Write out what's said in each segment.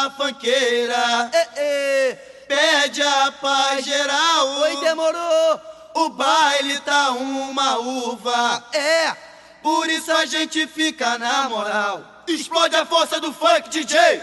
massa funkeira, pede a paz geral. Oi, demorou. O baile tá uma uva, por isso a gente fica na moral. Explode a força do funk, DJ.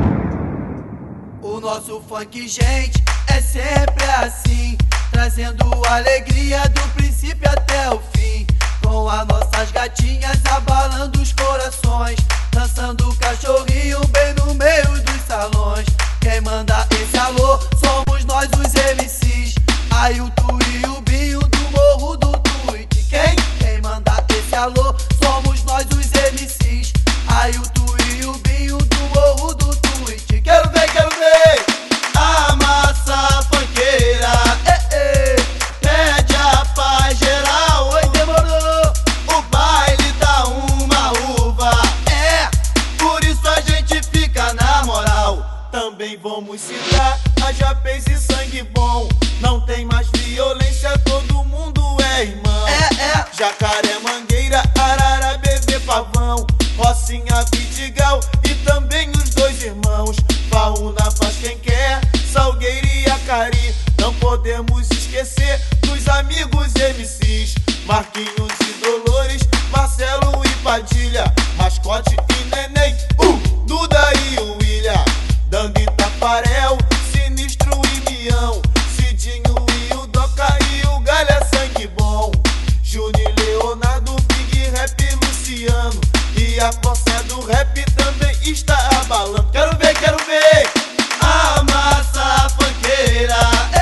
O nosso funk, gente, é sempre assim, trazendo alegria do princípio até o fim, com as nossas gatinhas abalando os corações, dançando cachorrinho bem no meio dos salões. Quem manda esse alô somos nós os MCs, Ailton e o Binho do Morro do Tweet. Quem manda esse alô somos nós os MCs, Ailton e o Binho do Morro do Tweet. Quero ver a massa funkeira, pede a paz geral. Oi, demorou. O baile dá uma uva, por isso a gente fica na moral. Também vamos citar a Japez e Sangue Bom. Não tem mais violência, todo mundo é irmão. Jacaré, Mangueira, Arara, Bebê, Pavão, Rocinha, Vidigal e também os dois irmãos. Fauna faz quem quer, Salgueiro e Acari. Não podemos esquecer dos amigos MCs, Marquinhos e Dolores, Marcelo e Padilha, Mascote e Neném, Duda e o William, Dangue e Tafarel, Sinistro e Mião, Cidinho e o Doca e o Galha Sangue Bom, Júnior e Leonardo, Big Rap e Luciano, e a força do rap também está abalando. Quero ver a massa funkeira,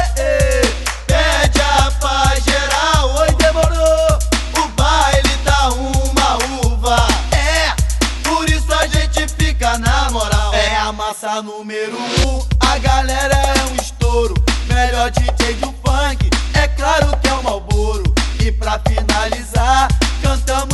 pede a paz geral. Oi, demorou. O baile dá uma uva, por isso a gente fica na moral. É a massa número 1, a galera é um estouro. Melhor DJ do funk, é claro que é o Malboro. E pra finalizar, cantamos